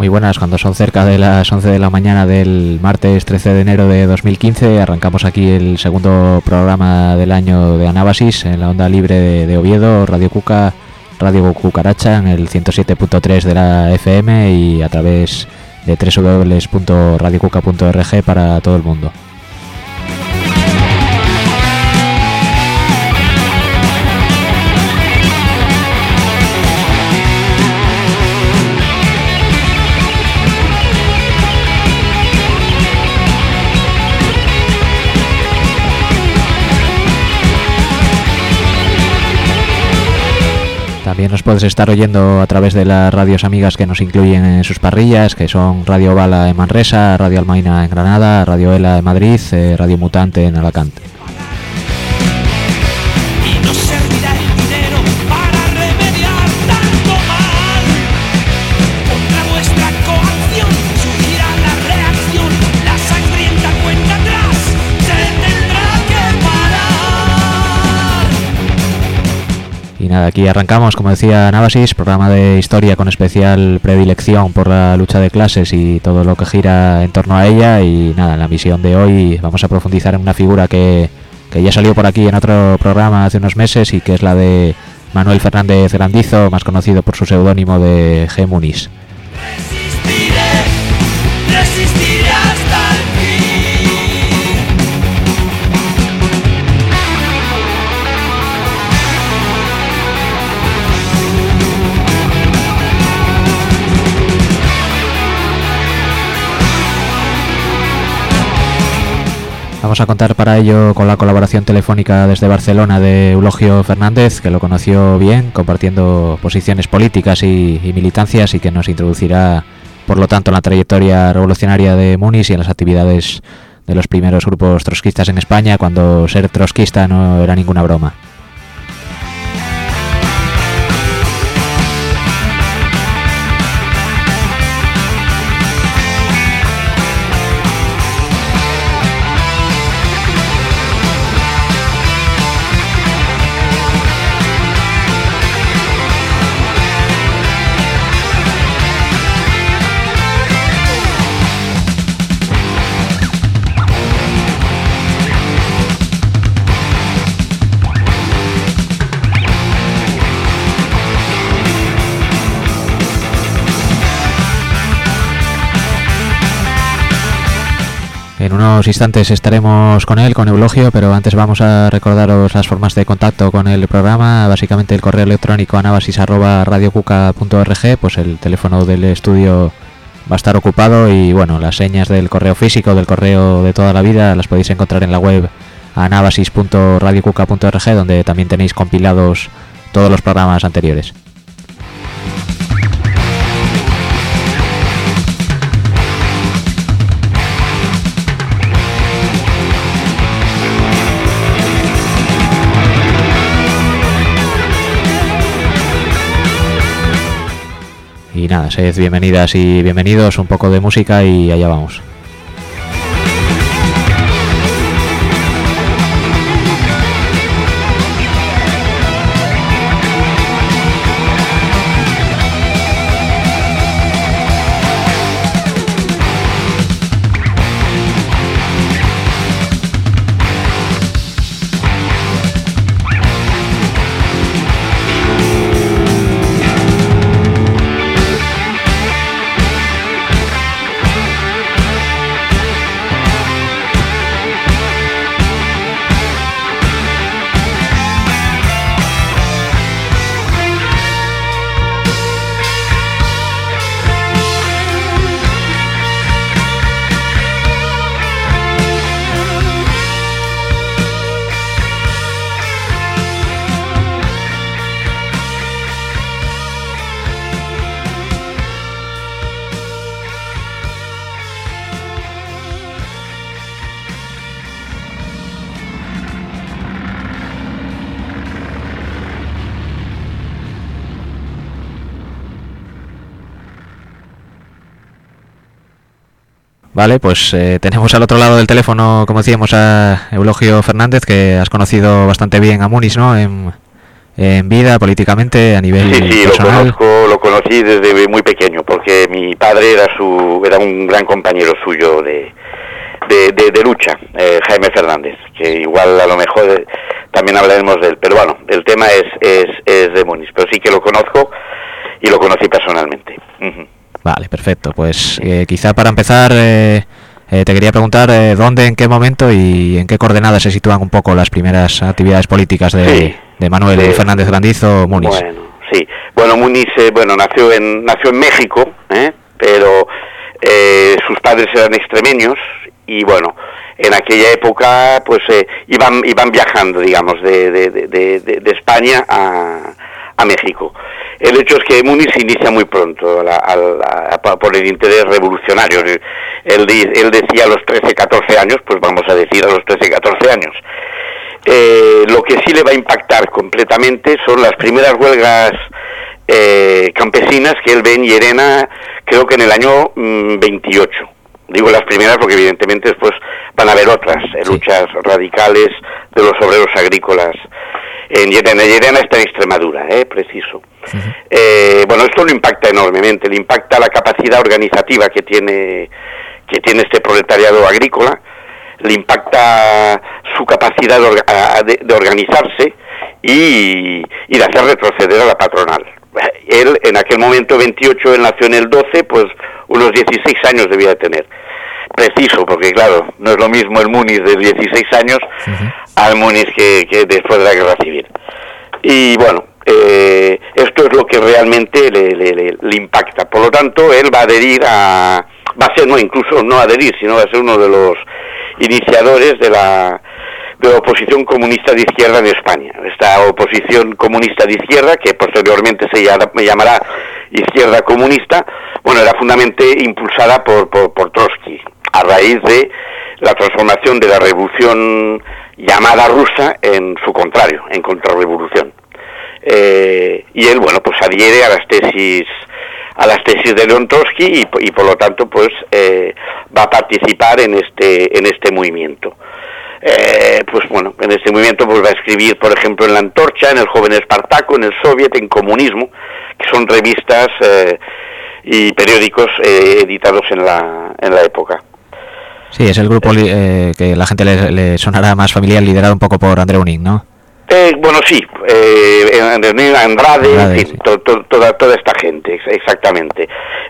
Muy buenas, cuando son cerca de las 11 de la mañana del martes 13 de enero de 2015, arrancamos aquí el segundo programa del año de Anábasis en la onda libre de Oviedo, Radio Cuca, Radio Cucaracha en el 107.3 de la FM y a través de www.radiocuca.org para todo el mundo. También nos puedes estar oyendo a través de las radios amigas que nos incluyen en sus parrillas, que son Radio Bala en Manresa, Radio Almaina en Granada, Radio Ela en Madrid, Radio Mutante en Alacante. Y nada, aquí arrancamos, como decía Anábasis, programa de historia con especial predilección por la lucha de clases y todo lo que gira en torno a ella. Y nada, en la misión de hoy vamos a profundizar en una figura que ya salió por aquí en otro programa hace unos meses y que es la de Manuel Fernández Grandizo, más conocido por su seudónimo de G. Muniz. Resistiré hasta el fin. Vamos a contar para ello con la colaboración telefónica desde Barcelona de Eulogio Fernández, que lo conoció bien, compartiendo posiciones políticas y militancias, y que nos introducirá, por lo tanto, en la trayectoria revolucionaria de Muniz y en las actividades de los primeros grupos trotskistas en España, cuando ser trotskista no era ninguna broma. En unos instantes estaremos con él, con Eulogio, pero antes vamos a recordaros las formas de contacto con el programa. Básicamente el correo electrónico anabasis@radiocuca.org, pues el teléfono del estudio va a estar ocupado y bueno, las señas del correo físico, del correo de toda la vida, las podéis encontrar en la web anabasis.radiocuca.org, donde también tenéis compilados todos los programas anteriores. Y nada, sed bienvenidas y bienvenidos, un poco de música y allá vamos. Vale, pues tenemos al otro lado del teléfono, como decíamos, a Eulogio Fernández, que has conocido bastante bien a Muniz, ¿no? En en vida, políticamente, a nivel personal? Lo conocí desde muy pequeño, porque mi padre era un gran compañero suyo de lucha, Jaime Fernández, que igual a lo mejor también hablaremos de él, pero bueno, el tema es de Muniz, pero sí que lo conozco y lo conocí personalmente. Uh-huh. Vale, perfecto, pues quizá para empezar te quería preguntar dónde, en qué momento y en qué coordenadas se sitúan un poco las primeras actividades políticas de Manuel Fernández Grandizo, Muniz. Bueno, sí. Bueno, Muniz nació en México, pero sus padres eran extremeños y bueno, en aquella época pues iban viajando, digamos, de España a México. El hecho es que Muniz se inicia muy pronto por el interés revolucionario. Él decía a los 13, 14 años, pues vamos a decir a los 13, 14 años. Lo que sí le va a impactar completamente son las primeras huelgas campesinas que él ve en Llerena, creo que en el año 28. Digo las primeras porque evidentemente después van a haber otras luchas radicales de los obreros agrícolas en Llerena. Llerena está en Extremadura, preciso. Uh-huh. Bueno, esto lo impacta enormemente, le impacta la capacidad organizativa que tiene este proletariado agrícola, le impacta su capacidad de organizarse y de hacer retroceder a la patronal. Él, en aquel momento 28, él nació en el 12, pues unos 16 años debía de tener. Preciso, porque claro, no es lo mismo el Muniz de 16 años al Muniz que después de la Guerra Civil. Y bueno, esto es lo que realmente le impacta. Por lo tanto, él va a adherir incluso no adherir, sino va a ser uno de los iniciadores de la oposición comunista de izquierda en España. Esta oposición comunista de izquierda, que posteriormente se llamará izquierda comunista, bueno, era fundamentalmente impulsada por Trotsky, a raíz de la transformación de la revolución llamada rusa en su contrario, en contrarrevolución. Y él, bueno, pues adhiere a las tesis de León Trotsky y por lo tanto, pues va a participar en este movimiento. Pues bueno, en este movimiento pues va a escribir, por ejemplo, en La Antorcha, en El Joven Espartaco, en El Soviet, en Comunismo, que son revistas y periódicos editados en la época. Sí, es el grupo que la gente le sonará más familiar, liderado un poco por Andreu Nin, ¿no? Bueno, sí, Andrade, sí. Toda esta gente, exactamente.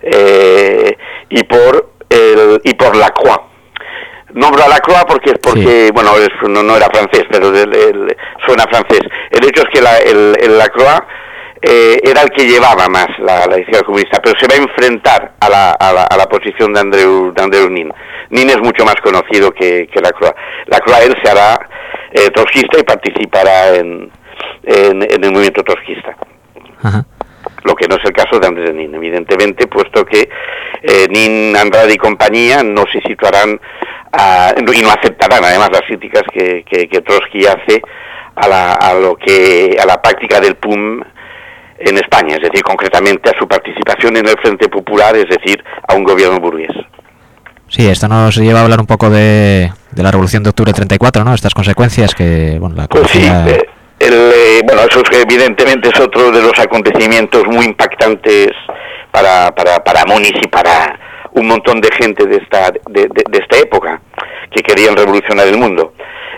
Y por Lacroix. Nombro a Lacroix porque bueno, no era francés, pero suena francés. El hecho es que el Lacroix era el que llevaba más la izquierda comunista, pero se va a enfrentar a la posición de Andreu Nin. Nin es mucho más conocido que Lacroix. Lacroix él se hará trotskista y participará en el movimiento trotskista. Ajá. Lo que no es el caso de Andreu Nin, evidentemente, puesto que Nin, Andrade y compañía no se situarán y no aceptarán además las críticas que Trotsky hace a la práctica del PUM en España, es decir, concretamente a su participación en el Frente Popular, es decir, a un gobierno burgués. Sí, esto nos lleva a hablar un poco de la Revolución de Octubre del 34, ¿no? Estas consecuencias que, bueno, la conocía... Pues sí, bueno, eso evidentemente es otro de los acontecimientos muy impactantes para Muniz y para un montón de gente de esta época que querían revolucionar el mundo.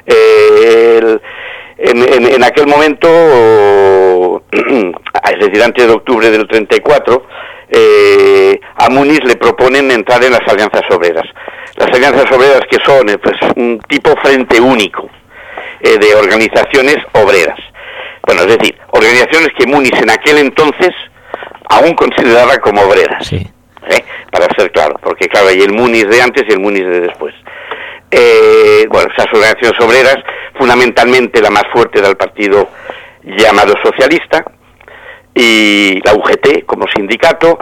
En aquel momento, es decir, antes de octubre del 34, a Muniz le proponen entrar en las alianzas obreras. Las alianzas obreras, que son pues un tipo frente único de organizaciones obreras. Bueno, es decir, organizaciones que Muniz en aquel entonces aún consideraba como obreras. Sí. Para ser claro, porque claro, hay el Muniz de antes y el Muniz de después. Bueno, esas organizaciones obreras, fundamentalmente la más fuerte era el partido llamado socialista, y la UGT como sindicato,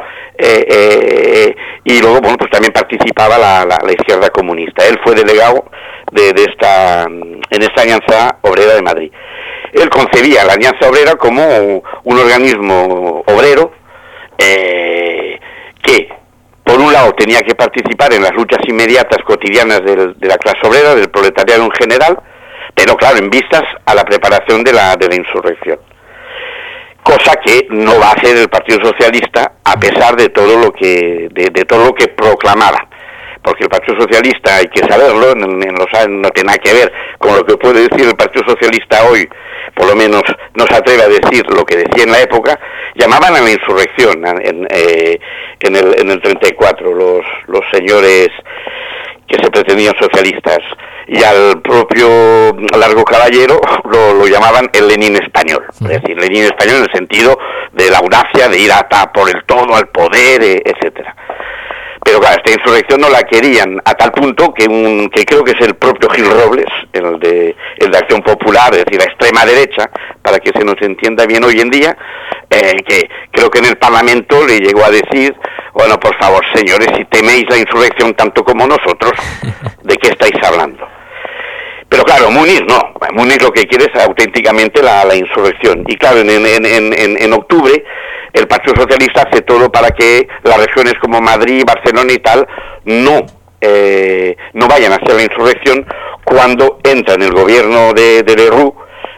y luego, bueno, pues también participaba la izquierda comunista. Él fue delegado en esta Alianza Obrera de Madrid. Él concebía la Alianza Obrera como un organismo obrero que, por un lado, tenía que participar en las luchas inmediatas cotidianas de la clase obrera, del proletariado en general, pero claro, en vistas a la preparación de la insurrección. cosa que no va a hacer el Partido Socialista a pesar de todo lo que de todo lo que proclamaba, porque el Partido Socialista, hay que saberlo, no tiene nada que ver con lo que puede decir el Partido Socialista hoy, por lo menos no se atreve a decir lo que decía en la época. Llamaban a la insurrección en el 34 los señores que se pretendían socialistas, y al propio Largo Caballero lo llamaban el Lenin español, es decir, Lenin español en el sentido de la audacia de ir por el todo al poder, etcétera. Pero claro, esta insurrección no la querían a tal punto que creo que es el propio Gil Robles, el de Acción Popular, es decir, la extrema derecha, para que se nos entienda bien hoy en día, que creo que en el Parlamento le llegó a decir: bueno, por favor, señores, si teméis la insurrección tanto como nosotros, ¿de qué estáis hablando? Pero claro, Muniz no. Muniz lo que quiere es auténticamente la insurrección. Y claro, en octubre el Partido Socialista hace todo para que las regiones como Madrid, Barcelona y tal no vayan a hacer la insurrección, cuando entra en el gobierno de Lerroux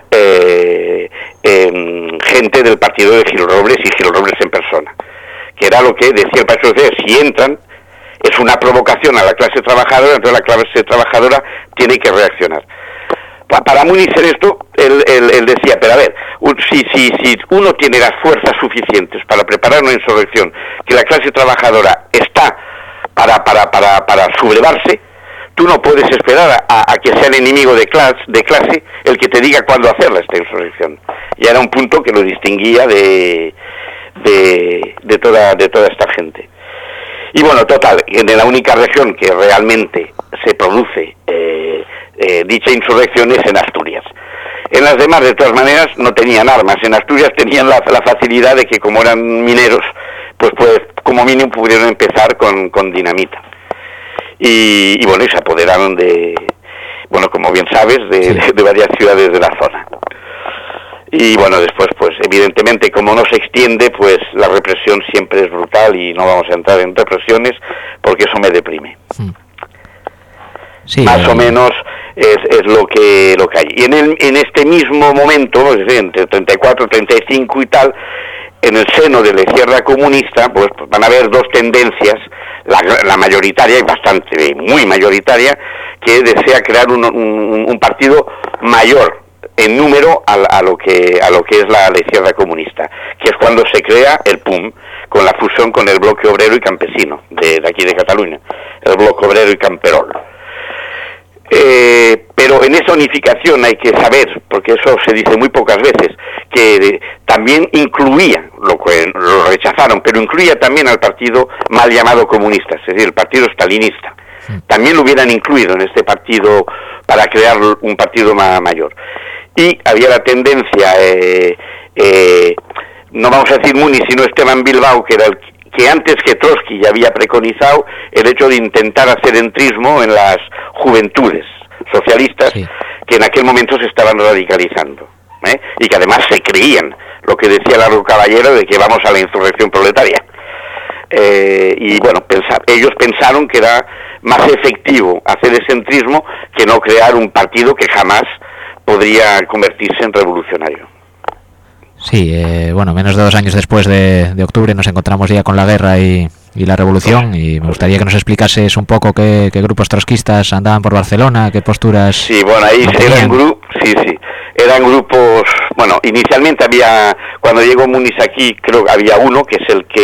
gente del partido de Gil Robles, y Gil Robles en persona, que era lo que decía el Partido Socialista: si entran es una provocación a la clase trabajadora, entonces la clase trabajadora tiene que reaccionar. Para Muniz en esto, él decía: pero a ver, si uno tiene las fuerzas suficientes para preparar una insurrección, que la clase trabajadora está para sublevarse, tú no puedes esperar a que sea el enemigo de clase el que te diga cuándo hacerla, esta insurrección. Y era un punto que lo distinguía de toda esta gente. Y bueno, total, en la única región que realmente se produce dicha insurrección es en Asturias. En las demás, de todas maneras, no tenían armas. En Asturias tenían la facilidad de que, como eran mineros, pues como mínimo pudieron empezar con dinamita. Y bueno, y se apoderaron bueno, como bien sabes, de varias ciudades de la zona. Y bueno, después, pues evidentemente, como no se extiende, pues la represión siempre es brutal, y no vamos a entrar en represiones porque eso me deprime. Sí, más o menos es lo que hay. Y en este mismo momento, es decir, entre 34, 35 y tal, en el seno de la izquierda comunista, pues van a haber dos tendencias: la mayoritaria, y bastante, muy mayoritaria, que desea crear un partido mayor en número a lo que es la izquierda comunista, que es cuando se crea el PUM, con la fusión con el Bloque Obrero y Campesino de aquí de Cataluña, el Bloque Obrero y Camperol. Pero en esa unificación hay que saber, porque eso se dice muy pocas veces, que también incluía, lo rechazaron, pero incluía también al partido mal llamado comunista, es decir, el partido stalinista. También lo hubieran incluido en este partido para crear un partido mayor. Y había la tendencia, no vamos a decir Muniz, sino Esteban Bilbao, que era el que antes que Trotsky ya había preconizado el hecho de intentar hacer entrismo en las juventudes socialistas, sí, que en aquel momento se estaban radicalizando, y que además se creían lo que decía Largo Caballero de que vamos a la insurrección proletaria. Y bueno, ellos pensaron que era más efectivo hacer ese entrismo que no crear un partido que jamás podría convertirse en revolucionario. Sí, bueno, menos de 2 años después de octubre nos encontramos ya con la guerra y la revolución, y me gustaría que nos explicases un poco qué grupos trotskistas andaban por Barcelona, qué posturas... Sí, bueno, ahí eran grupos, bueno, inicialmente cuando llegó Muniz aquí, creo que había uno, que es el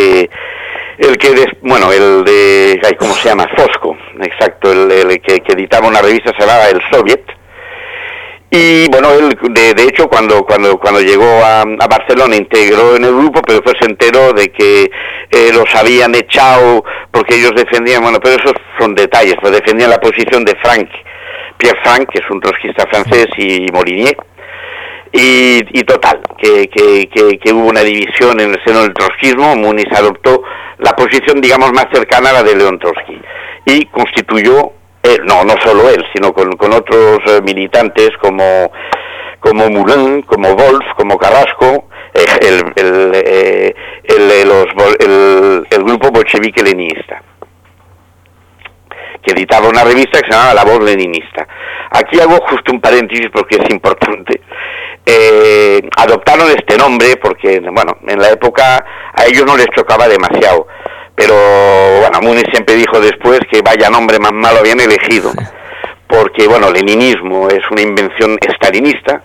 de, ¿cómo se llama? Fosco, exacto, el que editaba una revista, se llamaba El Soviet. Y bueno, él de hecho cuando llegó a Barcelona integró en el grupo, pero después se enteró de que los habían echado porque ellos defendían, bueno, pero esos son detalles, pues defendían la posición de Pierre Frank, que es un trotskista francés, y Molinier. Y total, que hubo una división en el seno del trotskismo. Muniz adoptó la posición, digamos, más cercana a la de León Trotsky, y constituyó, no solo él, sino con otros militantes como Moulin, como Wolf, como Carrasco, el grupo bolchevique leninista, que editaba una revista que se llamaba La Voz Leninista. Aquí hago justo un paréntesis porque es importante. adoptaron este nombre porque, bueno, en la época a ellos no les chocaba demasiado, pero bueno, Muniz siempre dijo después que vaya nombre más malo habían elegido, porque bueno, leninismo es una invención stalinista,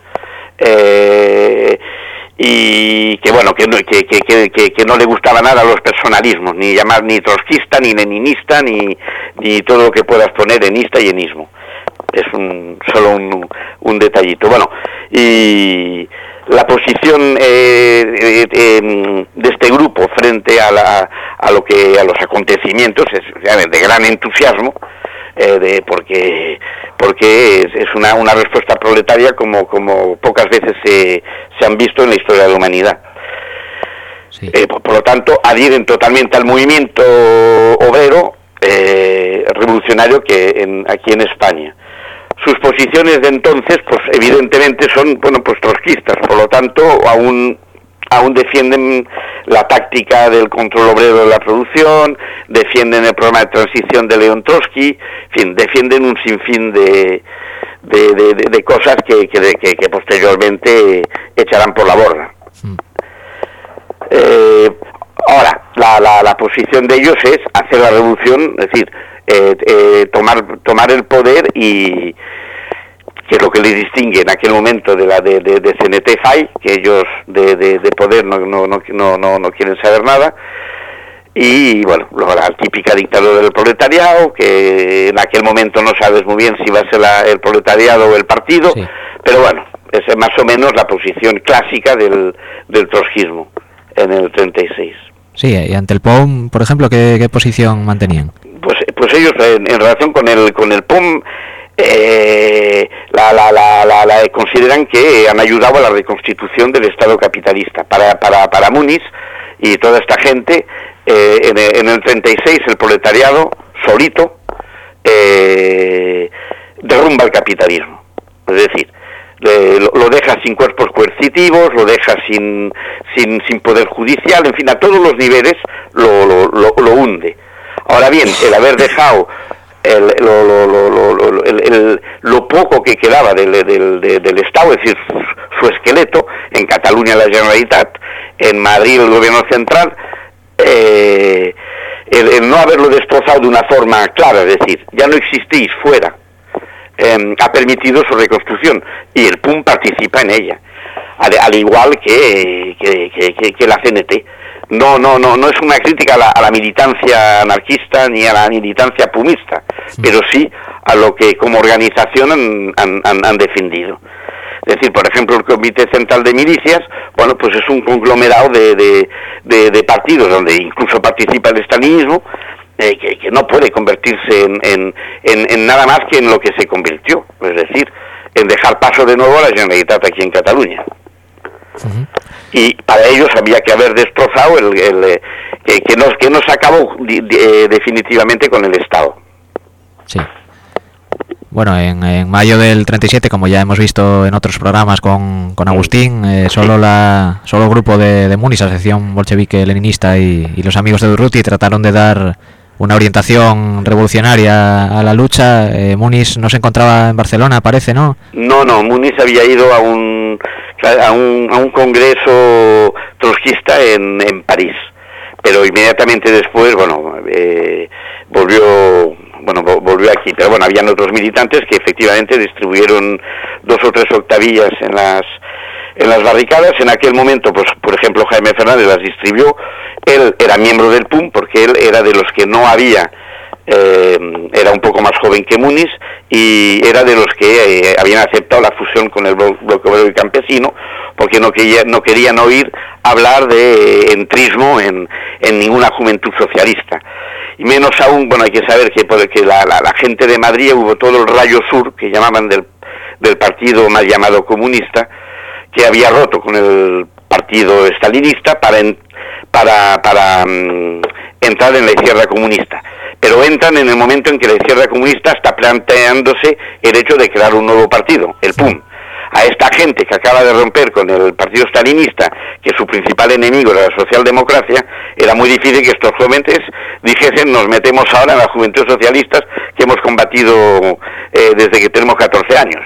y que bueno, que no le gustaba nada los personalismos, ni llamar ni trotskista, ni leninista, ni todo lo que puedas poner enista y enismo. Es solo un detallito. Bueno, y la posición de este grupo frente a los acontecimientos es de gran entusiasmo, porque es una respuesta proletaria como pocas veces se han visto en la historia de la humanidad. Sí. Por lo tanto, adhieren totalmente al movimiento obrero revolucionario aquí en España. Sus posiciones de entonces, pues evidentemente son, bueno, pues trotskistas, por lo tanto, aún defienden la táctica del control obrero de la producción, defienden el programa de transición de León Trotsky, en fin, defienden un sinfín de cosas que posteriormente echarán por la borda. Ahora, la posición de ellos es hacer la revolución, es decir, tomar el poder, y que es lo que les distingue en aquel momento de CNT-FAI, que ellos de poder no quieren saber nada, y bueno, la típica dictadura del proletariado, que en aquel momento no sabes muy bien si va a ser el proletariado o el partido, sí. Pero bueno, esa es más o menos la posición clásica del trotskismo en el 36. Sí, y ante el POUM, por ejemplo, ¿qué posición mantenían? Pues ellos en relación con el POUM consideran que han ayudado a la reconstitución del Estado capitalista. Para Muniz y toda esta gente, en el 36 el proletariado solito derrumba el capitalismo, es decir, lo deja sin cuerpos coercitivos, lo deja sin poder judicial, en fin, a todos los niveles lo hunde. Ahora bien, el haber dejado lo poco que quedaba del Estado, es decir, su esqueleto, en Cataluña la Generalitat, en Madrid el gobierno central, el no haberlo destrozado de una forma clara, es decir, ya no existís fuera, ha permitido su reconstrucción, y el PUM participa en ella, al igual que la CNT. No es una crítica a la militancia anarquista ni a la militancia pumista, pero sí a lo que como organización han defendido. Es decir, por ejemplo, el Comité Central de Milicias, bueno, pues es un conglomerado de partidos donde incluso participa el estalinismo, que no puede convertirse en nada más que en lo que se convirtió, es decir, en dejar paso de nuevo a la Generalitat aquí en Cataluña. Uh-huh. Y para ellos había que haber destrozado que no se acabó definitivamente con el Estado. Sí. Bueno, en mayo del 37, como ya hemos visto en otros programas con Agustín, solo el grupo de Muniz, la sección bolchevique leninista y los amigos de Durruti trataron de dar una orientación revolucionaria a la lucha. Muniz no se encontraba en Barcelona, parece, ¿no? No, Muniz había ido a un congreso trotskista en París, pero inmediatamente después, volvió aquí. Pero bueno, habían otros militantes que efectivamente distribuyeron 2 o 3 octavillas en las barricadas. En aquel momento, pues por ejemplo, Jaime Fernández las distribuyó. Él era miembro del PUM porque él era de los que no había, era un poco más joven que Muniz, y era de los que habían aceptado la fusión con el bloque obrero y campesino, porque no querían oír hablar de entrismo en ninguna juventud socialista. Y menos aún, bueno, hay que saber que la gente de Madrid, hubo todo el rayo sur, que llamaban del partido mal llamado comunista, que había roto con el partido estalinista para entrar en la izquierda comunista. Pero entran en el momento en que la izquierda comunista está planteándose el hecho de crear un nuevo partido, el PUM. A esta gente que acaba de romper con el partido stalinista, que su principal enemigo era la socialdemocracia, era muy difícil que estos jóvenes dijesen: nos metemos ahora en la juventud socialistas que hemos combatido desde que tenemos 14 años.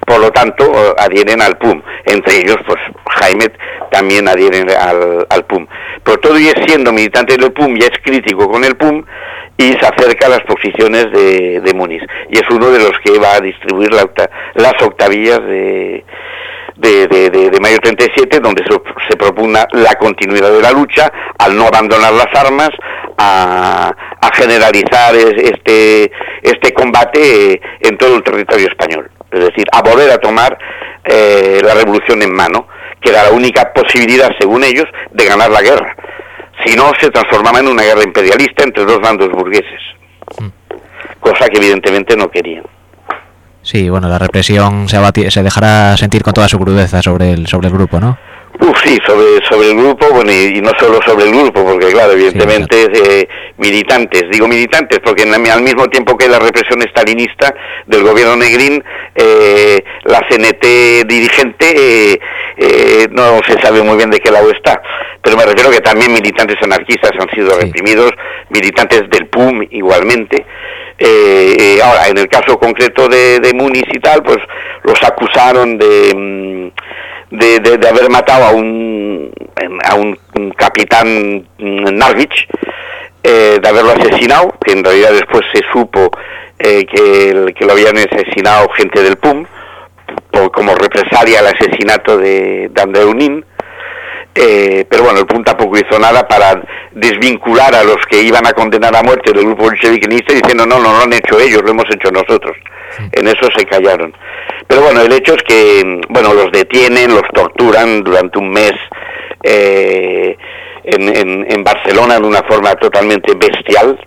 por lo tanto adhieren al PUM. Entre ellos, pues Jaime también adhiere al PUM. Pero todavía siendo militante del PUM, ya es crítico con el PUM y se acerca a las posiciones de Muniz. Y es uno de los que va a distribuir las octavillas de mayo 37, donde se propugna la continuidad de la lucha, al no abandonar las armas, a generalizar este combate en todo el territorio español. Es decir, a volver a tomar la revolución en mano, que era la única posibilidad, según ellos, de ganar la guerra. Si no, se transformaba en una guerra imperialista entre dos bandos burgueses, cosa que evidentemente no querían. Sí, bueno, la represión se dejará sentir con toda su crudeza sobre el grupo, ¿no? Sí, sobre el grupo, bueno, y no solo sobre el grupo, porque claro, evidentemente sí, militantes, digo militantes, porque al mismo tiempo que la represión estalinista del gobierno Negrín, la CNT dirigente no se sabe muy bien de qué lado está, pero me refiero que también militantes anarquistas han sido reprimidos, militantes del PUM igualmente. Ahora, en el caso concreto de Muniz y tal, pues los acusaron de haber matado a un capitán Narvich, de haberlo asesinado, que en realidad después se supo que lo habían asesinado gente del PUM como represalia al asesinato de Andreu Nin. Pero bueno, el PUM tampoco hizo nada para desvincular a los que iban a condenar a muerte del grupo bolcheviquista, diciendo no lo han hecho ellos, lo hemos hecho nosotros. En eso se callaron. Pero bueno, el hecho es que los detienen, los torturan durante un mes en Barcelona de una forma totalmente bestial,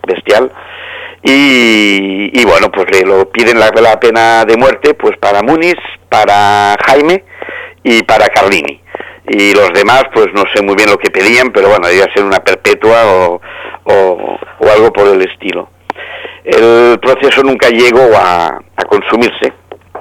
y bueno, pues le lo piden la pena de muerte pues para Muniz, para Jaime y para Carlini. Y los demás, pues no sé muy bien lo que pedían, pero bueno, debía ser una perpetua o algo por el estilo. El proceso nunca llegó a consumirse.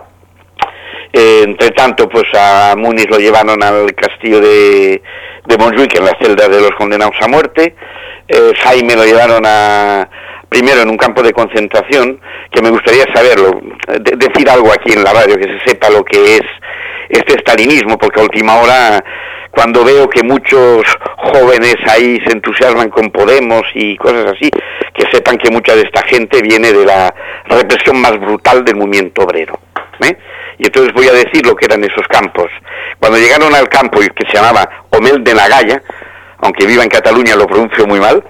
Entre tanto, pues a Muniz lo llevaron al castillo de Montjuic, en la celda de los condenados a muerte. Jaime lo llevaron primero en un campo de concentración, que me gustaría saberlo, decir algo aquí en la radio, que se sepa lo que es este estalinismo, porque a última hora, cuando veo que muchos jóvenes ahí se entusiasman con Podemos y cosas así, que sepan que mucha de esta gente viene de la represión más brutal del movimiento obrero. Y entonces voy a decir lo que eran esos campos. Cuando llegaron al campo, que se llamaba Omel de la Galla, aunque viva en Cataluña lo pronuncio muy mal,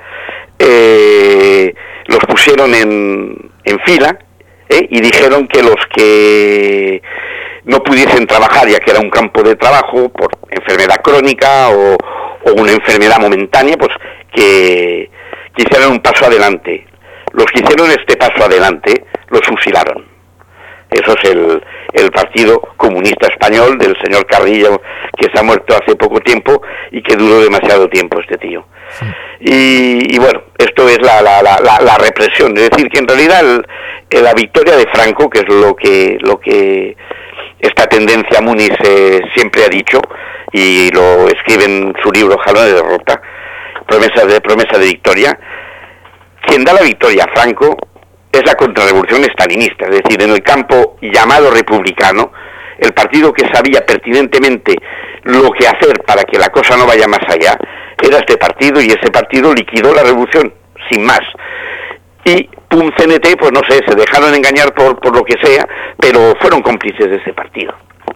los pusieron en fila, y dijeron que los que no pudiesen trabajar, ya que era un campo de trabajo por enfermedad crónica o una enfermedad momentánea, pues que hicieran un paso adelante. Los que hicieron este paso adelante los fusilaron. Eso es el Partido Comunista Español del señor Carrillo, que se ha muerto hace poco tiempo y que duró demasiado tiempo este tío. Sí. Y bueno, esto es la represión. Es decir, que en realidad la victoria de Franco, que es lo que esta tendencia Muniz siempre ha dicho, y lo escribe en su libro Jalón de derrota, promesa de victoria, quien da la victoria a Franco es la contrarrevolución estalinista. Es decir, en el campo llamado republicano, el partido que sabía pertinentemente lo que hacer para que la cosa no vaya más allá era este partido, y ese partido liquidó la revolución, sin más. Y PUM, CNT, pues no sé, se dejaron engañar por lo que sea, pero fueron cómplices de ese partido.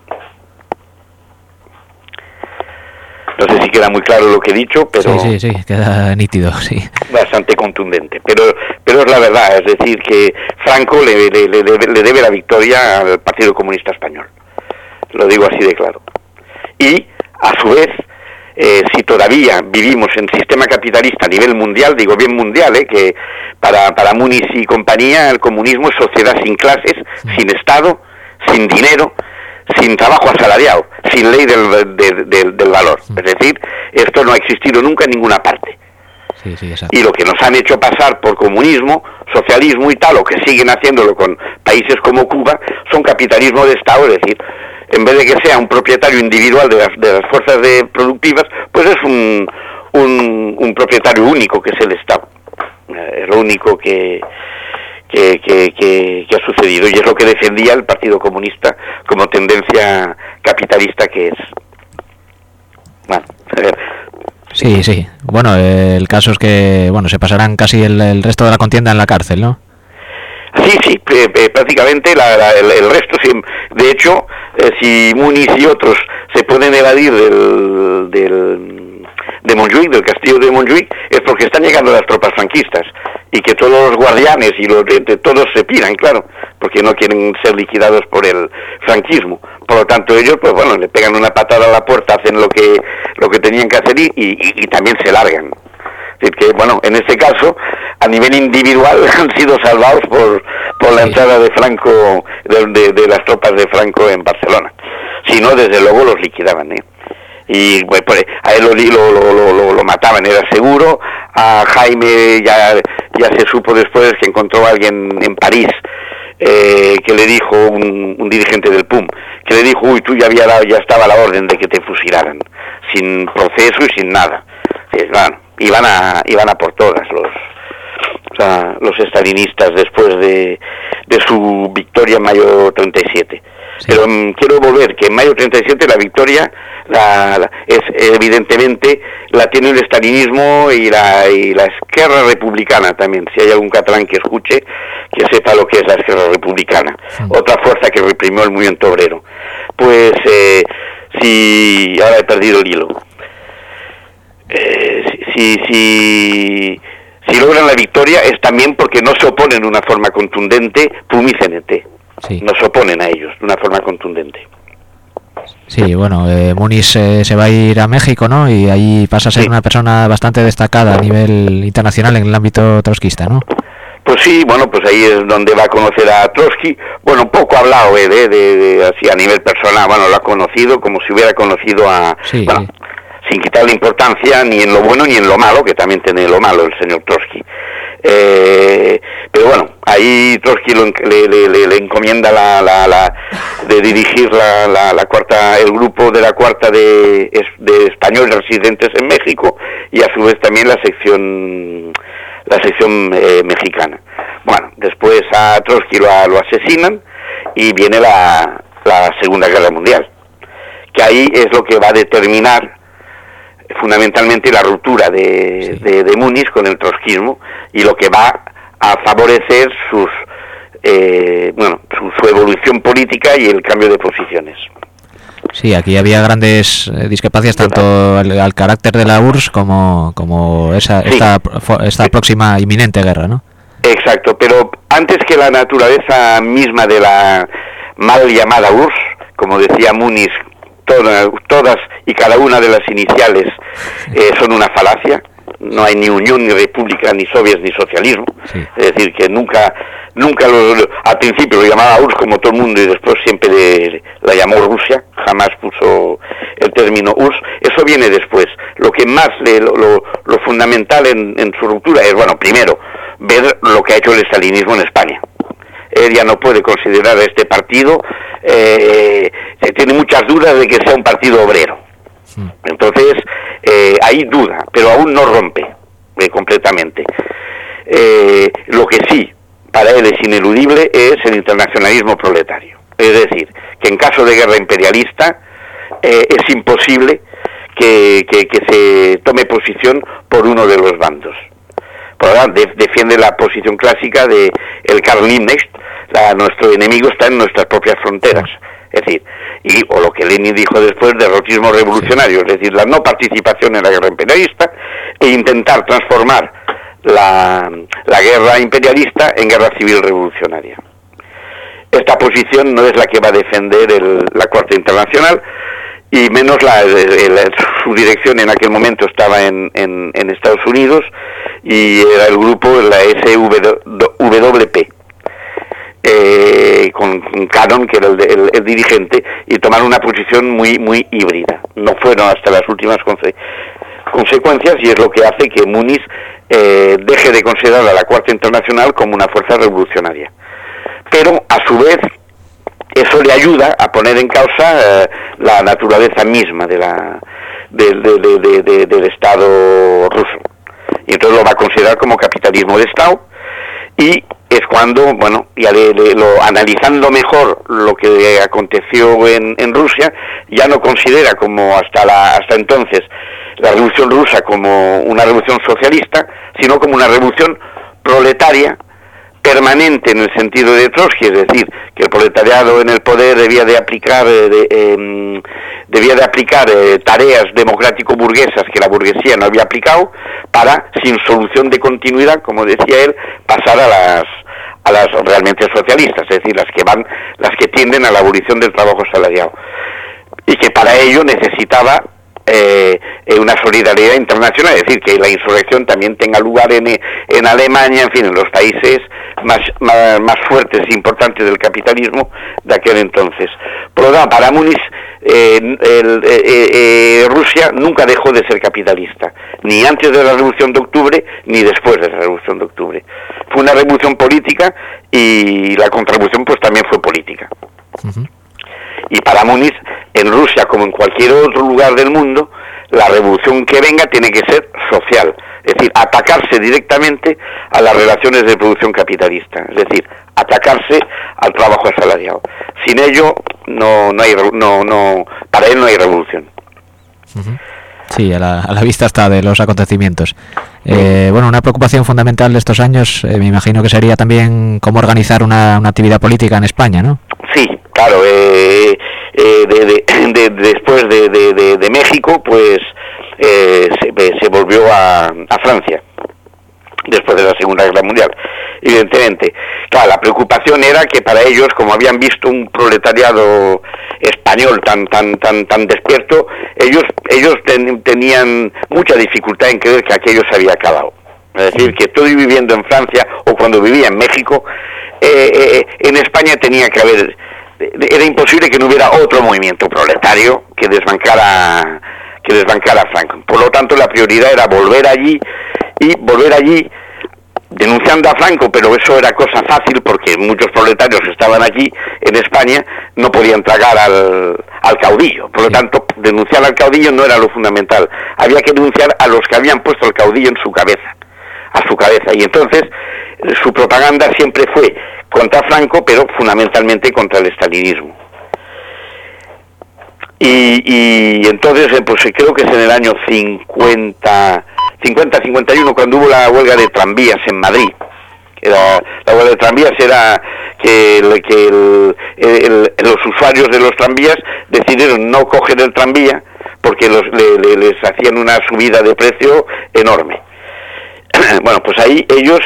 No sé si queda muy claro lo que he dicho, pero... Sí, queda nítido, sí. Bastante contundente, pero es la verdad, es decir, que Franco le debe la victoria al Partido Comunista Español. Lo digo así de claro. Y, a su vez, si todavía vivimos en sistema capitalista a nivel mundial, digo bien mundial, que para Muniz y compañía el comunismo es sociedad sin clases, sin Estado, sin dinero, sin trabajo asalariado, sin ley del valor. Es decir, esto no ha existido nunca en ninguna parte. Sí, y lo que nos han hecho pasar por comunismo, socialismo y tal, o que siguen haciéndolo con países como Cuba, son capitalismo de Estado. Es decir, en vez de que sea un propietario individual de las fuerzas productivas, pues es un propietario único, que es el Estado. Es lo único que que ha sucedido, y es lo que defendía el Partido Comunista como tendencia capitalista que es. Bueno, a ver. Sí. Bueno, el caso es que se pasarán casi el resto de la contienda en la cárcel, ¿no? Sí, prácticamente el resto. Sí. De hecho, si Muniz y otros se pueden evadir de Montjuïc, del castillo de Montjuïc, es porque están llegando las tropas franquistas y que todos los guardianes y los de todos se piran, claro, porque no quieren ser liquidados por el franquismo. Por lo tanto, ellos, pues bueno, le pegan una patada a la puerta, hacen lo que tenían que hacer y también se largan. Es decir, que bueno, en este caso, a nivel individual han sido salvados por la entrada de Franco, de las tropas de Franco en Barcelona. Si no, desde luego los liquidaban, y pues, a él lo mataban, era seguro. A Jaime ya se supo después que encontró a alguien en París, que le dijo, un dirigente del PUM, que le dijo, uy, tú ya estaba la orden de que te fusilaran, sin proceso y sin nada. Bueno, iban a por todas los estalinistas después de su victoria en mayo 37. Sí. Pero quiero volver, que en mayo 37 la victoria es evidentemente la tiene el estalinismo y la Esquerra Republicana también. Si hay algún catalán que escuche, que sepa lo que es la Esquerra Republicana, sí. Otra fuerza que reprimió el movimiento obrero. Pues si ahora he perdido el hilo. Si logran la victoria es también porque no se oponen de una forma contundente PUM y CNT. Sí. No se oponen a ellos de una forma contundente. Sí, bueno, Muniz se va a ir a México, ¿no? Y ahí pasa a ser una persona bastante destacada a nivel internacional en el ámbito trotskista, ¿no? Pues sí, bueno, pues ahí es donde va a conocer a Trotsky. Bueno, poco ha hablado de así a nivel personal, bueno, lo ha conocido como si hubiera conocido a... Sí, bueno, sin quitarle importancia ni en lo bueno ni en lo malo, que también tiene lo malo el señor Trotsky. Pero bueno, ahí Trotsky le encomienda de dirigir la cuarta, el grupo de la cuarta de españoles residentes en México, y a su vez también la sección mexicana. Bueno, después a Trotsky lo asesinan y viene la Segunda Guerra Mundial, que ahí es lo que va a determinar fundamentalmente la ruptura de Muniz con el trotskismo, y lo que va a favorecer su evolución política y el cambio de posiciones. Sí, aquí había grandes discrepancias tanto al carácter de la URSS como esta próxima inminente guerra, ¿no? Exacto, pero antes que la naturaleza misma de la mal llamada URSS, como decía Muniz, todas y cada una de las iniciales son una falacia. No hay ni unión, ni república, ni soviets, ni socialismo. Sí. Es decir, que nunca al principio lo llamaba URSS como todo el mundo, y después siempre la llamó Rusia, jamás puso el término URSS. Eso viene después. Lo que más, lo fundamental en su ruptura es, bueno, primero, ver lo que ha hecho el estalinismo en España. Él ya no puede considerar a este partido, se tiene muchas dudas de que sea un partido obrero. Entonces, hay duda, pero aún no rompe completamente. Lo que sí, para él es ineludible, es el internacionalismo proletario. Es decir, que en caso de guerra imperialista, es imposible que se tome posición por uno de los bandos. Por ahora defiende la posición clásica de el Karl Liebknecht, nuestro enemigo está en nuestras propias fronteras. Es decir, o lo que Lenin dijo después, derrotismo revolucionario, es decir, la no participación en la guerra imperialista e intentar transformar la guerra imperialista en guerra civil revolucionaria. Esta posición no es la que va a defender la Cuarta Internacional, y menos su dirección en aquel momento estaba en Estados Unidos, y era el grupo, la SWP, con Cannon, que era el dirigente, y tomaron una posición muy muy híbrida. No fueron hasta las últimas consecuencias, y es lo que hace que Muniz deje de considerar a la Cuarta Internacional como una fuerza revolucionaria. Pero a su vez eso le ayuda a poner en causa la naturaleza misma del Estado ruso, y entonces lo va a considerar como capitalismo de Estado, y es cuando, bueno, ya analizando mejor lo que aconteció en Rusia, ya no considera como hasta entonces la revolución rusa como una revolución socialista, sino como una revolución proletaria permanente en el sentido de Trotsky, es decir, que el proletariado en el poder debía de aplicar tareas democrático-burguesas que la burguesía no había aplicado para, sin solución de continuidad, como decía él, pasar a las realmente socialistas, es decir, las que tienden a la abolición del trabajo asalariado, y que para ello necesitaba una solidaridad internacional, es decir, que la insurrección también tenga lugar en Alemania, en fin, en los países más fuertes e importantes del capitalismo de aquel entonces. Por lo tanto, para Múnich, Rusia nunca dejó de ser capitalista, ni antes de la Revolución de Octubre, ni después de la Revolución de Octubre. Fue una revolución política y la contrarrevolución pues también fue política. Uh-huh. Y para Múnich, en Rusia como en cualquier otro lugar del mundo, la revolución que venga tiene que ser social, es decir, atacarse directamente a las relaciones de producción capitalista, es decir, atacarse al trabajo asalariado. Sin ello, para él no hay revolución. Uh-huh. Sí, a la vista está de los acontecimientos. Bueno, una preocupación fundamental de estos años, me imagino que sería también cómo organizar una actividad política en España, ¿no? Sí, claro. Después de México, pues se volvió a Francia, después de la Segunda Guerra Mundial. Evidentemente, claro, la preocupación era que para ellos, como habían visto un proletariado español tan despierto, ellos tenían mucha dificultad en creer que aquello se había acabado. Es decir, que estoy viviendo en Francia o cuando vivía en México, en España tenía que haber, era imposible que no hubiera otro movimiento proletario que desbancara a Franco. Por lo tanto, la prioridad era volver allí denunciando a Franco, pero eso era cosa fácil porque muchos proletarios que estaban allí en España no podían tragar al caudillo. Por lo tanto, denunciar al caudillo no era lo fundamental. Había que denunciar a los que habían puesto al caudillo a su cabeza. Y entonces su propaganda siempre fue contra Franco, pero fundamentalmente contra el estalinismo. Y entonces, pues creo que es en el año 50-51 cuando hubo la huelga de tranvías en Madrid. La huelga de tranvías era que los usuarios de los tranvías decidieron no coger el tranvía porque les hacían una subida de precio enorme. Bueno, pues ahí ellos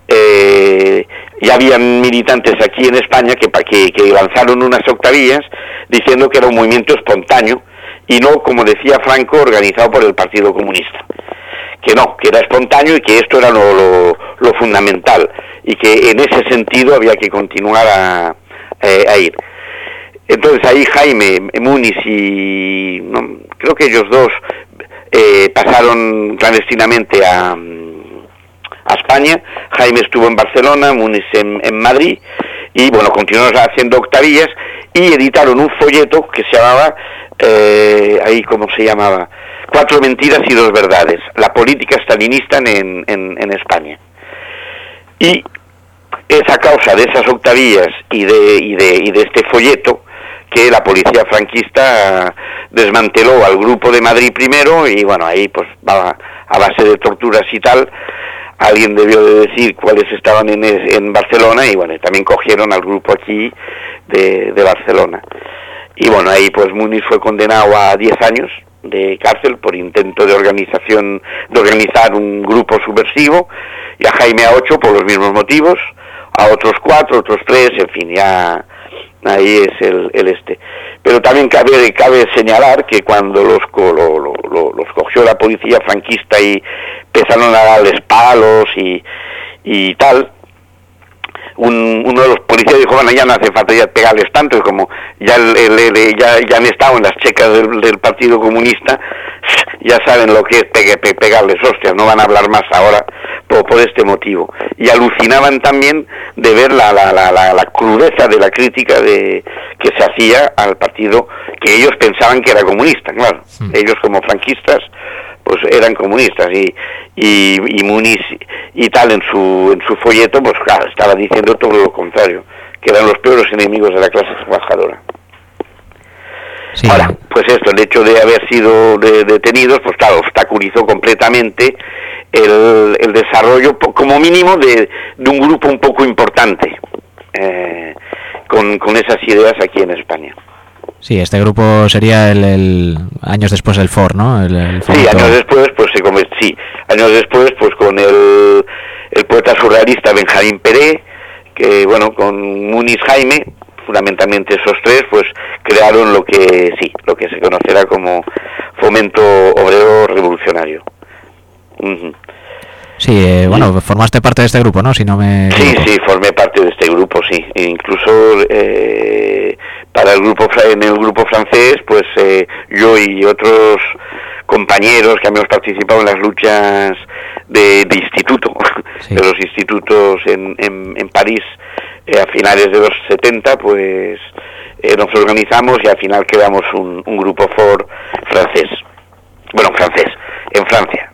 ya habían militantes aquí en España que lanzaron unas octavillas diciendo que era un movimiento espontáneo y no, como decía Franco, organizado por el Partido Comunista. Que no, que era espontáneo y que esto era lo fundamental y que en ese sentido había que continuar a ir. Entonces ahí Jaime Múnich creo que ellos dos pasaron clandestinamente a España. Jaime estuvo en Barcelona, Múnich en Madrid, y bueno, continuaron haciendo octavillas y editaron un folleto que se llamaba, ¿cómo se llamaba? 4 mentiras y 2 verdades, la política stalinista en España. Y es a causa de esas octavillas y de este folleto que la policía franquista desmanteló al grupo de Madrid primero, y bueno, ahí pues a base de torturas y tal, alguien debió de decir cuáles estaban en Barcelona, y bueno, también cogieron al grupo aquí de Barcelona. Y bueno, ahí pues Múnich fue condenado a 10 años de cárcel por intento de organizar un grupo subversivo, y a Jaime a 8 por los mismos motivos, a otros 4, otros 3, en fin, ya ahí es el Pero también cabe señalar que cuando los cogió la policía franquista y empezaron a darles palos y tal, uno de los policías dijo, bueno, ya no hace falta ya pegarles tanto, y como ya han estado en las checas del Partido Comunista, ya saben lo que es pegarles hostias, no van a hablar más ahora por este motivo. Y alucinaban también de ver la crudeza de la crítica que se hacía al partido que ellos pensaban que era comunista, claro. Ellos como franquistas pues eran comunistas, y y Muniz y tal en su folleto, pues claro, estaba diciendo todo lo contrario, que eran los peores enemigos de la clase trabajadora. Sí. Ahora, pues esto, el hecho de haber sido detenidos, pues claro, obstaculizó completamente el desarrollo, como mínimo, de un grupo un poco importante con esas ideas aquí en España. Sí, este grupo sería el años después del FOR, ¿no? Sí, años después, pues años después, pues con el poeta surrealista Benjamín Peré, que bueno, con Muniz Jaime, fundamentalmente esos tres, pues crearon lo que se conocerá como Fomento Obrero Revolucionario. Uh-huh. Sí, bueno, formaste parte de este grupo, ¿no? Si no me equivoco. Sí, formé parte de este grupo, sí. E incluso para en el grupo francés, pues yo y otros compañeros que habíamos participado en las luchas de instituto, sí, de los institutos en París a finales de los 70, pues nos organizamos y al final creamos un grupo FOR francés. Bueno, en Francia.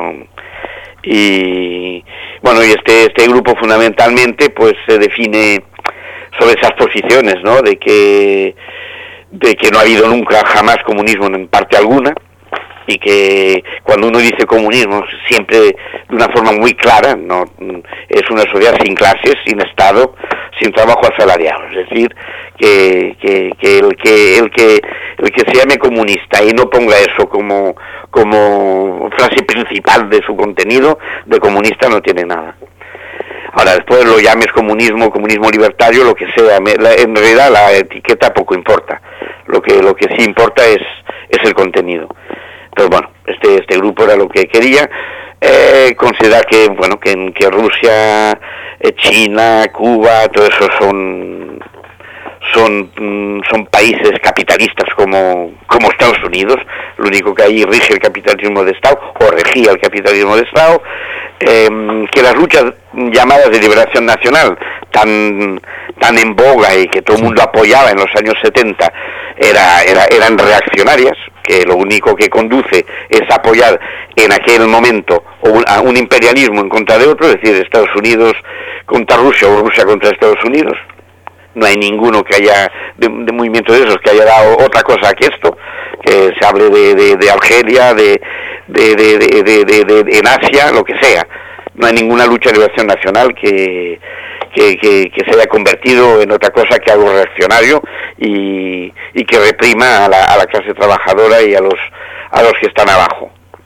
Y bueno, y este grupo fundamentalmente pues se define sobre esas posiciones, ¿no? De que no ha habido nunca jamás comunismo en parte alguna, y que cuando uno dice comunismo siempre de una forma muy clara, no es una sociedad sin clases, sin Estado, sin trabajo asalariado. Es decir, que el que se llame comunista y no ponga eso como frase principal de su contenido, de comunista no tiene nada. Ahora, después lo llames comunismo libertario, lo que sea, en realidad la etiqueta poco importa. Lo que sí importa es el contenido. Entonces, bueno, este grupo era lo que quería. Considerar que Rusia, China, Cuba, todo eso son países capitalistas como Estados Unidos. Lo único que ahí rige el capitalismo de Estado, o regía el capitalismo de Estado. Que las luchas llamadas de liberación nacional tan en boga y que todo el mundo apoyaba en los años 70 eran reaccionarias, que lo único que conduce es apoyar en aquel momento a un imperialismo en contra de otro, es decir, Estados Unidos contra Rusia o Rusia contra Estados Unidos. No hay ninguno que haya de movimiento de esos que haya dado otra cosa que esto, que se hable de Argelia, en Asia, lo que sea. No hay ninguna lucha de liberación nacional que se haya convertido en otra cosa que algo reaccionario y que reprima a la clase trabajadora y a los que están abajo.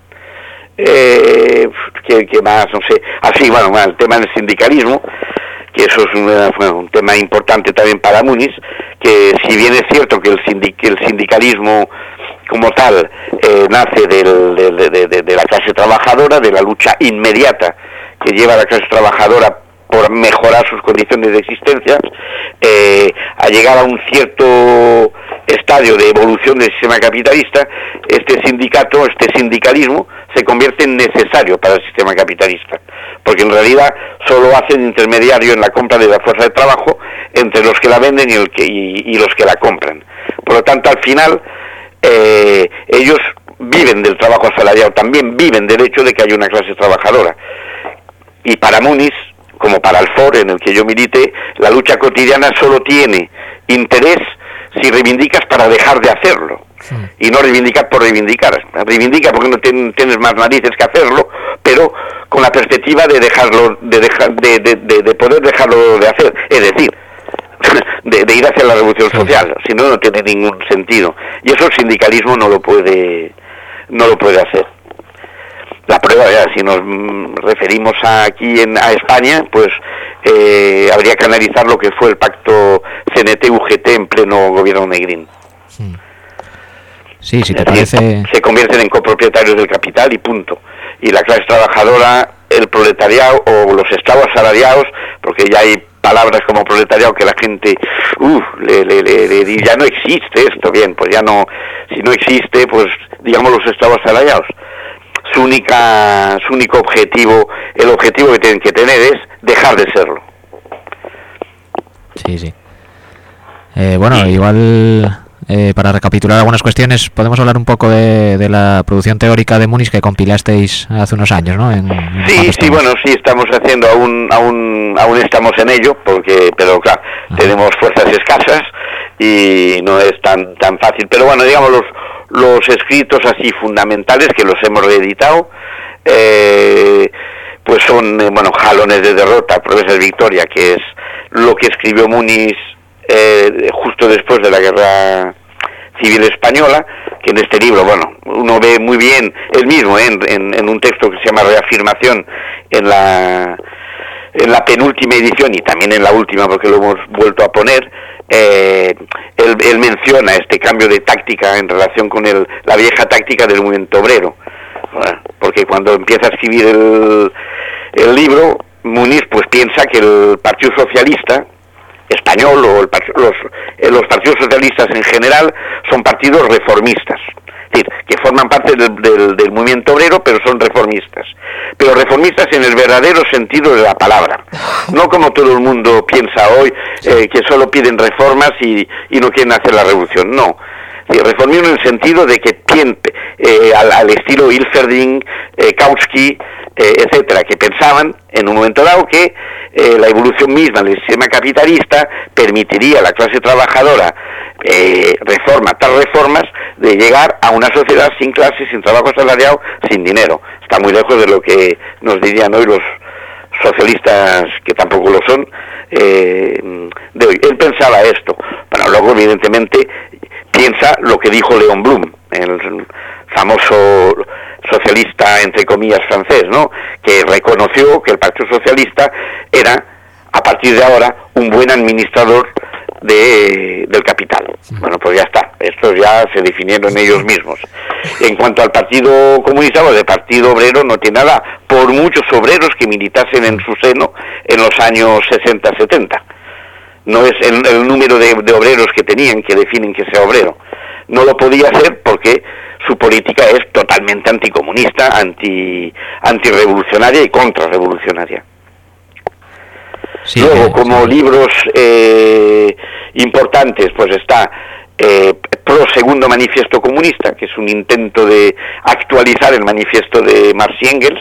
¿Qué más? No sé. Así, bueno, el tema del sindicalismo, que eso es un tema importante también para Muniz, que si bien es cierto que el sindicalismo como tal nace de la clase trabajadora, de la lucha inmediata que lleva a la clase trabajadora por mejorar sus condiciones de existencia, a llegar a un cierto estadio de evolución del sistema capitalista, este sindicalismo se convierte en necesario para el sistema capitalista, porque en realidad solo hace de intermediario en la compra de la fuerza de trabajo entre los que la venden y los que la compran. Por lo tanto, al final, ellos viven del trabajo asalariado, también viven del hecho de que hay una clase trabajadora. Y para Muniz, como para el FOR, en el que yo milité, la lucha cotidiana solo tiene interés si reivindicas para dejar de hacerlo. Sí. Y no reivindicar por reivindicar. Reivindica porque no tienes más narices que hacerlo, pero con la perspectiva de dejarlo, de poder dejarlo de hacer. Es decir, de ir hacia la revolución social. Si no, no tiene ningún sentido. Y eso el sindicalismo no lo puede hacer. La prueba, si nos referimos aquí a España, pues habría que analizar lo que fue el pacto CNT-UGT en pleno gobierno Negrín. Sí, si te parece... Se convierten en copropietarios del capital y punto. Y la clase trabajadora, el proletariado o los esclavos asalariados, porque ya hay palabras como proletariado que la gente ya no existe esto. Bien, pues ya no, si no existe, pues digamos los esclavos asalariados. Su único objetivo, el objetivo que tienen que tener es dejar de serlo. Sí. Bueno, igual para recapitular algunas cuestiones, podemos hablar un poco de la producción teórica de Muniz que compilasteis hace unos años, ¿no? Sí, bueno, sí, estamos haciendo, aún estamos en ello, pero claro, tenemos fuerzas escasas y no es tan fácil, pero bueno, digamos, los escritos así fundamentales que los hemos reeditado, pues son, Jalones de derrota, Promesas de victoria, que es lo que escribió Muniz justo después de la Guerra Civil Española, que en este libro, uno ve muy bien él mismo, en un texto que se llama Reafirmación, en la penúltima edición y también en la última, porque lo hemos vuelto a poner, él menciona este cambio de táctica en relación con la vieja táctica del movimiento obrero, porque cuando empieza a escribir el libro, Muniz pues piensa que el Partido Socialista español o los partidos socialistas en general son partidos reformistas, es decir, que forman parte del movimiento obrero, pero son reformistas en el verdadero sentido de la palabra, no como todo el mundo piensa hoy, que solo piden reformas y no quieren hacer la revolución, no. Reformismo en el sentido de que al estilo Hilferding, Kautsky, etcétera, que pensaban en un momento dado que la evolución misma del sistema capitalista permitiría a la clase trabajadora reformas de llegar a una sociedad sin clase, sin trabajo asalariado, sin dinero. Está muy lejos de lo que nos dirían hoy los socialistas, que tampoco lo son, de hoy. Él pensaba esto, pero luego evidentemente piensa lo que dijo Léon Blum, el famoso socialista, entre comillas, francés, ¿no?, que reconoció que el Partido Socialista era, a partir de ahora, un buen administrador del capital. Bueno, pues ya está, estos ya se definieron ellos mismos. En cuanto al Partido Comunista, pues el Partido Obrero no tiene nada, por muchos obreros que militasen en su seno en los años 60-70. No es el número de obreros que tenían que definen que sea obrero. No lo podía hacer porque su política es totalmente anticomunista, antirrevolucionaria y contrarrevolucionaria. Sí, luego, como libros importantes, pues está Pro Segundo Manifiesto Comunista, que es un intento de actualizar el manifiesto de Marx y Engels,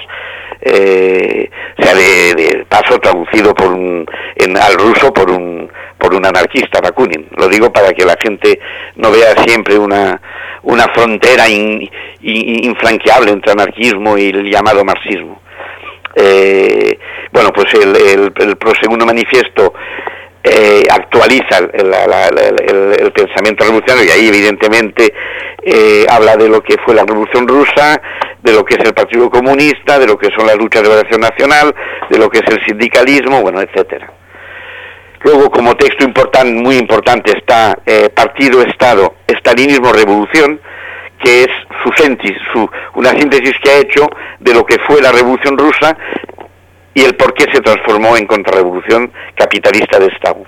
de paso traducido al ruso por un anarquista, Bakunin. Lo digo para que la gente no vea siempre una frontera infranqueable entre anarquismo y el llamado marxismo. Pues el Prosegundo Manifiesto actualiza el pensamiento revolucionario, y ahí evidentemente habla de lo que fue la Revolución Rusa, de lo que es el Partido Comunista, de lo que son las luchas de liberación nacional, de lo que es el sindicalismo, etcétera. Luego, como texto muy importante, está Partido-Estado, Estalinismo, Revolución, que es una síntesis que ha hecho de lo que fue la Revolución Rusa y el por qué se transformó en contrarrevolución capitalista de Estado.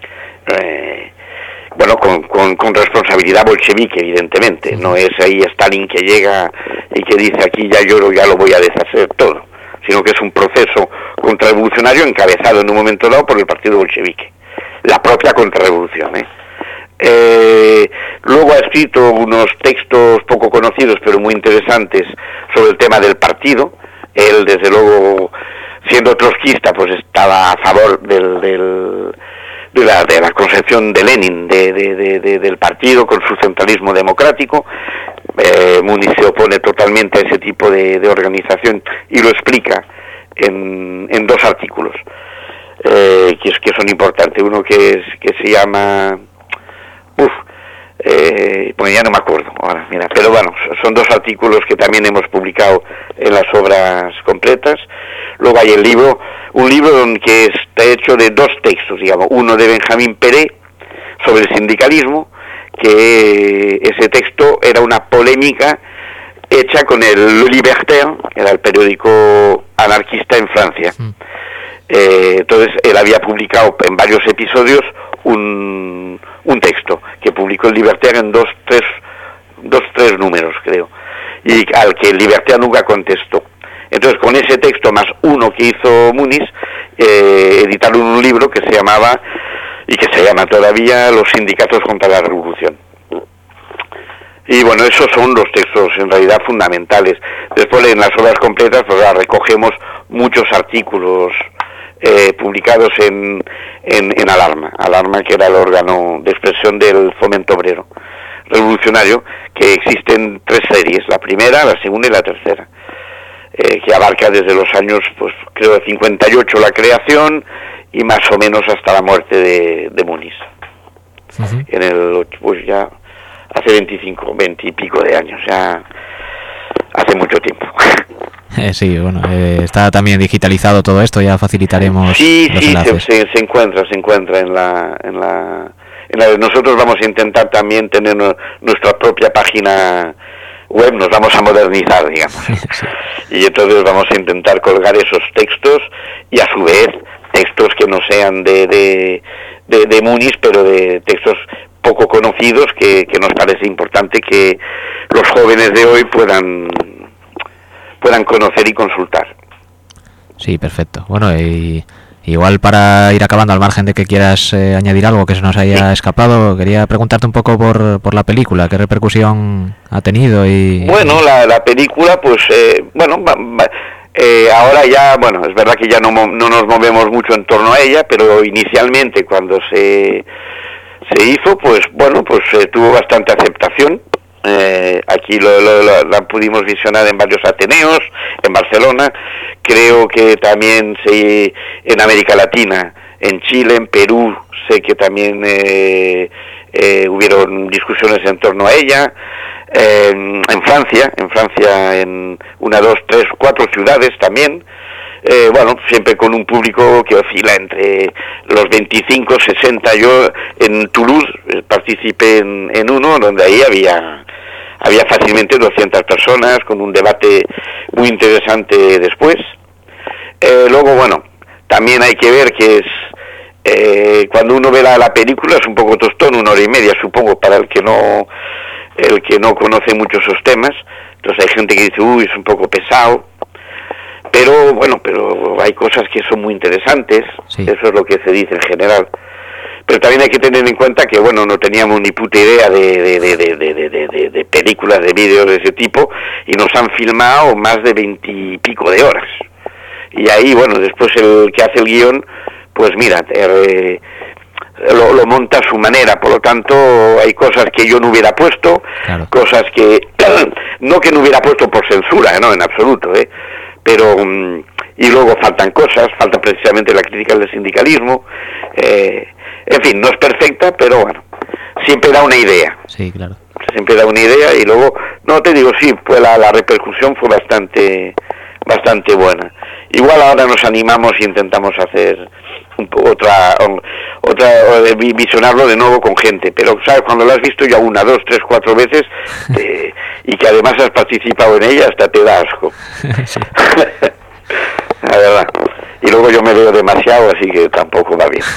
Con responsabilidad bolchevique, evidentemente. No es ahí Stalin que llega y que dice aquí ya lloro, ya lo voy a deshacer todo, sino que es un proceso contrarrevolucionario encabezado en un momento dado por el partido bolchevique, la propia contrarrevolución. Luego ha escrito unos textos poco conocidos pero muy interesantes sobre el tema del partido. Él, desde luego, siendo trotskista, pues estaba a favor de la concepción de Lenin del partido con su centralismo democrático. Muniz se opone totalmente a ese tipo de organización y lo explica en dos artículos que son importantes. Uno que se llama ya no me acuerdo ahora, pero son dos artículos que también hemos publicado en las obras completas. Luego hay un libro que está hecho de dos textos, uno de Benjamín Peré sobre el sindicalismo, que ese texto era una polémica hecha con el Le Libertaire, que era el periódico anarquista en Francia. Entonces él había publicado en varios episodios un texto que publicó el Libertaire en tres números, creo, y al que el Libertaire nunca contestó. Entonces, con ese texto más uno que hizo Muniz, editaron un libro que se llamaba, y que se llama todavía, Los sindicatos contra la revolución. Y bueno, esos son los textos en realidad fundamentales. Después en las obras completas pues recogemos muchos artículos publicados en Alarma, que era el órgano de expresión del Fomento Obrero Revolucionario, que existen 3 series, la primera, la segunda y la tercera, que abarca desde los años, pues creo, 58 la creación y más o menos hasta la muerte de Muniz. Uh-huh. En el, pues ya hace 20 y pico de años, ya hace mucho tiempo. Sí, bueno, está también digitalizado todo esto, ya facilitaremos los enlaces. Se encuentra en la nosotros vamos a intentar también tener nuestra propia página web, nos vamos a modernizar, digamos. Sí. Y entonces vamos a intentar colgar esos textos y a su vez textos que no sean de Muniz, pero de textos poco conocidos que nos parece importante que los jóvenes de hoy puedan conocer y consultar. Sí, perfecto. Bueno, y igual para ir acabando, al margen de que quieras añadir algo que se nos haya escapado, quería preguntarte un poco por la película, qué repercusión ha tenido. Bueno, la película, pues, ahora ya, bueno, es verdad que ya no nos movemos mucho en torno a ella, pero inicialmente cuando se hizo, pues, bueno, pues tuvo bastante aceptación. Aquí la pudimos visionar en varios ateneos, en Barcelona, creo que también en América Latina, en Chile, en Perú, sé que también hubieron discusiones en torno a ella, en Francia, en 1, 2, 3, 4 ciudades también, bueno, siempre con un público que oscila entre los 25, 60, yo en Toulouse participé en uno, donde ahí había fácilmente 200 personas, con un debate muy interesante después. Luego, bueno, también hay que ver que cuando uno ve la película es un poco tostón, 1 hora y media, supongo, para el que no conoce mucho esos temas. Entonces hay gente que dice, uy, es un poco pesado. Pero, bueno, hay cosas que son muy interesantes, sí. Eso es lo que se dice en general. Pero también hay que tener en cuenta que, bueno, no teníamos ni puta idea de películas, de vídeos de ese tipo, y nos han filmado más de 20 y pico de horas. Y ahí, bueno, después el que hace el guión, pues mira, lo monta a su manera, por lo tanto hay cosas que yo no hubiera puesto, claro. Cosas que no hubiera puesto por censura, no, en absoluto, pero y luego falta precisamente la crítica del sindicalismo, en fin, no es perfecta, pero bueno, siempre da una idea. Sí, claro. Siempre da una idea y luego, no te digo, sí, pues la repercusión fue bastante buena. Igual ahora nos animamos y intentamos hacer otra visionarlo de nuevo con gente, pero sabes, cuando lo has visto ya 1, 2, 3, 4 veces y que además has participado en ella, hasta te da asco. Sí. La verdad. Y luego yo me veo demasiado, así que tampoco va bien.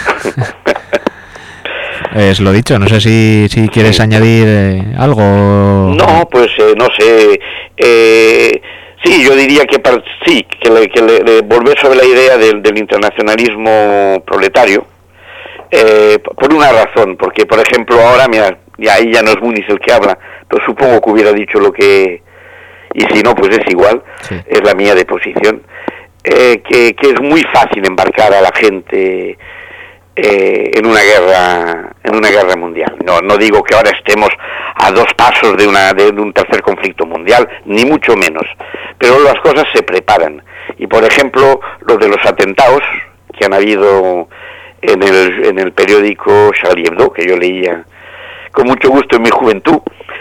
Es lo dicho, no sé si quieres añadir algo. No, pues no sé. Sí, yo diría que volver sobre la idea del internacionalismo proletario, por una razón, porque por ejemplo ahora, mira, ahí ya no es Muniz el que habla, pero supongo que hubiera dicho lo que, y si no, pues es igual, sí. Es la mía de posición, que es muy fácil embarcar a la gente en una guerra mundial. No digo que ahora estemos a 2 pasos de un tercer conflicto mundial, ni mucho menos, pero las cosas se preparan. Y por ejemplo, lo de los atentados que han habido en el periódico Charlie Hebdo, que yo leía con mucho gusto en mi juventud,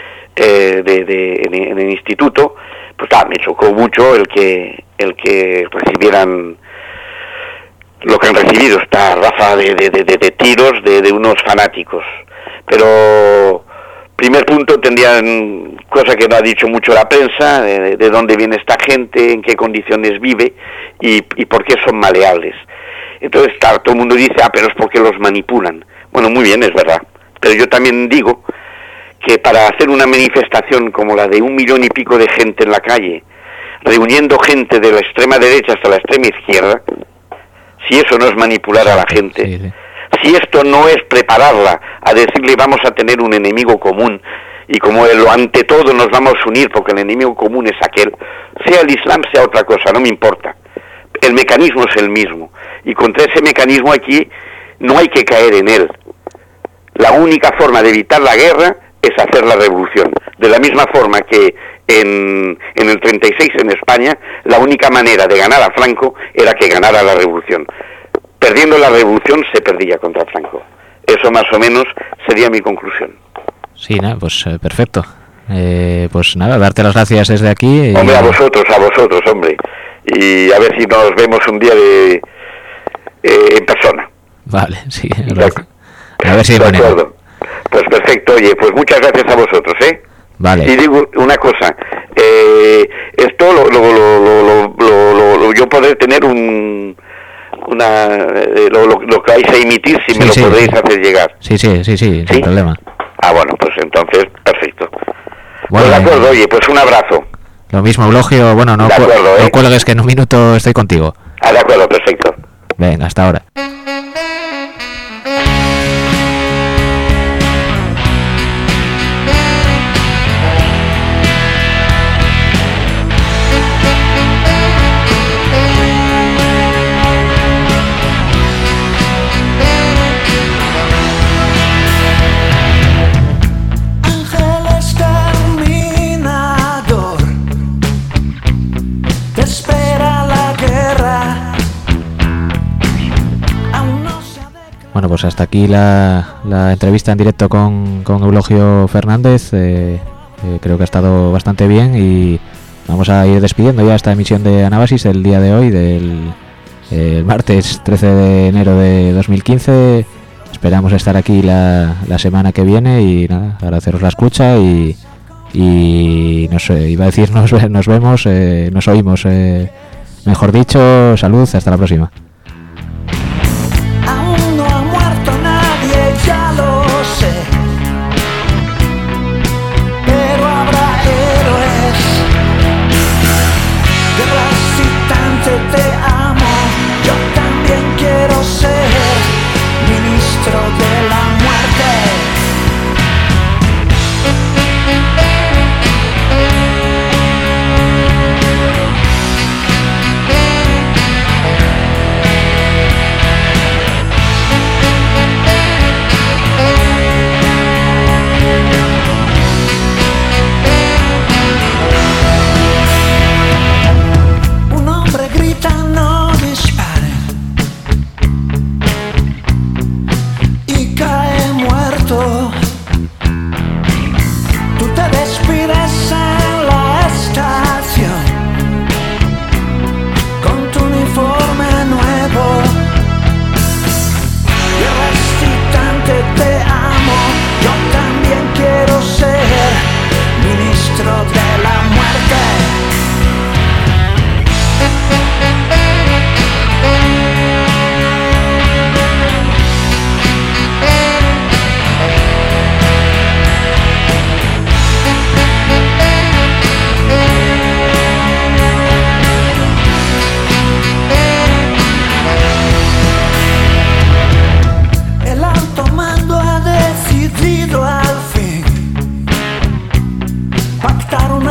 en el instituto, pues me chocó mucho el que recibieran lo que han recibido, esta ráfaga de tiros de unos fanáticos. Pero primer punto, tendrían cosa que no ha dicho mucho la prensa, de dónde viene esta gente, en qué condiciones vive y por qué son maleables. Entonces todo el mundo dice, pero es porque los manipulan. Bueno, muy bien, es verdad, pero yo también digo que para hacer una manifestación como la de 1 millón y pico de gente en la calle, reuniendo gente de la extrema derecha hasta la extrema izquierda, si eso no es manipular a la gente, si esto no es prepararla a decirle vamos a tener un enemigo común y como lo ante todo nos vamos a unir porque el enemigo común es aquel, sea el Islam, sea otra cosa, no me importa. El mecanismo es el mismo, y contra ese mecanismo aquí no hay que caer en él. La única forma de evitar la guerra es hacer la revolución. De la misma forma que en el 36 en España, la única manera de ganar a Franco era que ganara la revolución. Perdiendo la revolución se perdía contra Franco. Eso más o menos sería mi conclusión. Sí, pues perfecto. Pues nada, darte las gracias desde aquí. Hombre, a vosotros, hombre. Y a ver si nos vemos un día en persona. Vale, sí. A ver si de acuerdo. Pues perfecto, oye, pues muchas gracias a vosotros, ¿eh? Vale. Y digo una cosa, esto yo podré tener lo que vais a emitir, si me lo podréis hacer llegar. Sí, sin problema. Ah, bueno, pues entonces, perfecto. Bueno, pues de acuerdo, oye, pues un abrazo. Lo mismo, Eulogio, bueno, no cuelgues, que en un minuto estoy contigo. Ah, de acuerdo, perfecto. Venga, hasta ahora. Bueno, pues hasta aquí la entrevista en directo con Eulogio Fernández. Creo que ha estado bastante bien y vamos a ir despidiendo ya esta emisión de Anábasis el día de hoy, el martes 13 de enero de 2015. Esperamos estar aquí la semana que viene y nada, agradeceros la escucha y no sé, iba a decir nos vemos, nos oímos, mejor dicho. Salud, hasta la próxima.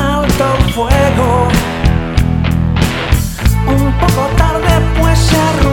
Un poco tarde pues se arruinó.